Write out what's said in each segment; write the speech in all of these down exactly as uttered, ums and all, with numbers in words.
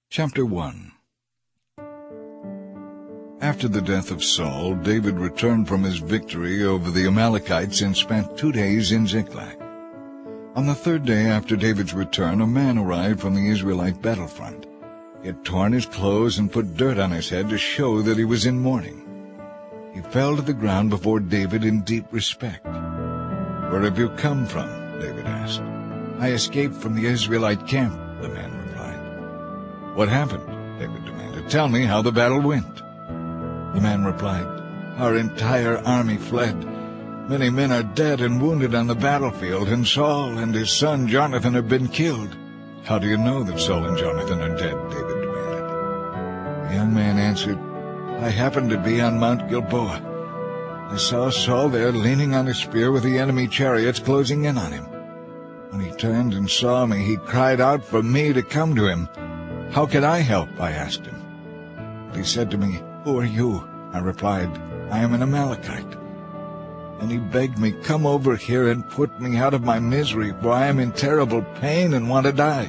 Chapter one. After the death of Saul, David returned from his victory over the Amalekites and spent two days in Ziklag. On the third day after David's return, a man arrived from the Israelite battlefront. He had torn his clothes and put dirt on his head to show that he was in mourning. He fell to the ground before David in deep respect. "Where have you come from?" David asked. "I escaped from the Israelite camp," the man replied. "What happened?" David demanded. "Tell me how the battle went." The man replied, "Our entire army fled. Many men are dead and wounded on the battlefield, and Saul and his son Jonathan have been killed." "How do you know that Saul and Jonathan are dead?" David demanded. The young man answered, "I happened to be on Mount Gilboa. I saw Saul there leaning on his spear with the enemy chariots closing in on him. When he turned and saw me, he cried out for me to come to him. 'How can I help?' I asked him. But he said to me, 'Who are you?' I replied, 'I am an Amalekite.' And he begged me, 'Come over here and put me out of my misery, for I am in terrible pain and want to die.'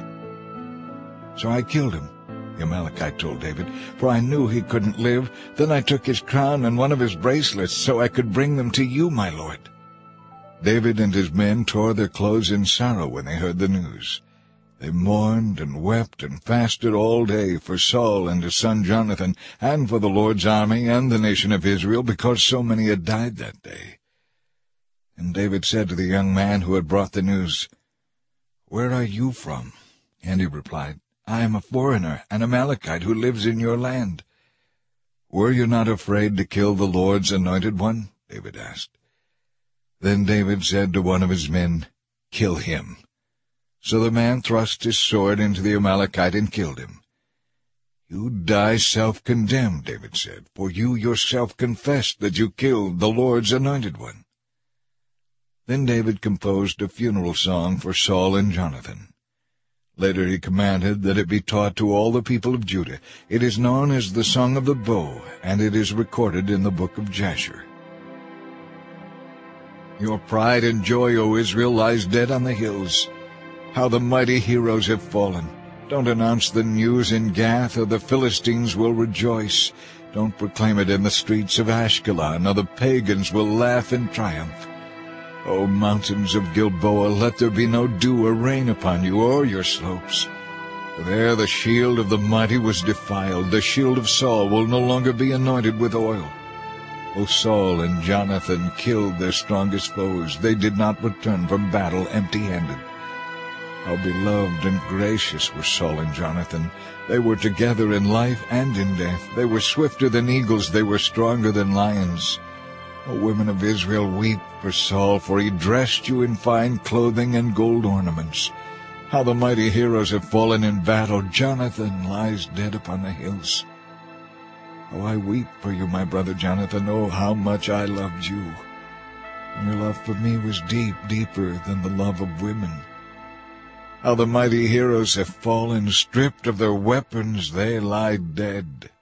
So I killed him," the Amalekite told David, "for I knew he couldn't live. Then I took his crown and one of his bracelets so I could bring them to you, my lord." David and his men tore their clothes in sorrow when they heard the news. They mourned and wept and fasted all day for Saul and his son Jonathan, and for the Lord's army and the nation of Israel, because so many had died that day. And David said to the young man who had brought the news, "Where are you from?" And he replied, "I am a foreigner, an Amalekite who lives in your land." "Were you not afraid to kill the Lord's anointed one?" David asked. Then David said to one of his men, "Kill him." So the man thrust his sword into the Amalekite and killed him. "You die self-condemned," David said, "for you yourself confessed that you killed the Lord's anointed one." Then David composed a funeral song for Saul and Jonathan. Later he commanded that it be taught to all the people of Judah. It is known as the Song of the Bow, and it is recorded in the book of Jasher. Your pride and joy, O Israel, lies dead on the hills. How the mighty heroes have fallen. Don't announce the news in Gath, or the Philistines will rejoice. Don't proclaim it in the streets of Ashkelon, or the pagans will laugh in triumph. O mountains of Gilboa, let there be no dew or rain upon you, or your slopes. For there the shield of the mighty was defiled. The shield of Saul will no longer be anointed with oil. O Saul and Jonathan killed their strongest foes. They did not return from battle empty-handed. How beloved and gracious were Saul and Jonathan. They were together in life and in death. They were swifter than eagles. They were stronger than lions. O women of Israel, weep for Saul, for he dressed you in fine clothing and gold ornaments. How the mighty heroes have fallen in battle. Jonathan lies dead upon the hills. Oh, I weep for you, my brother Jonathan. Oh, how much I loved you. And your love for me was deep, deeper than the love of women. How the mighty heroes have fallen, stripped of their weapons, they lie dead.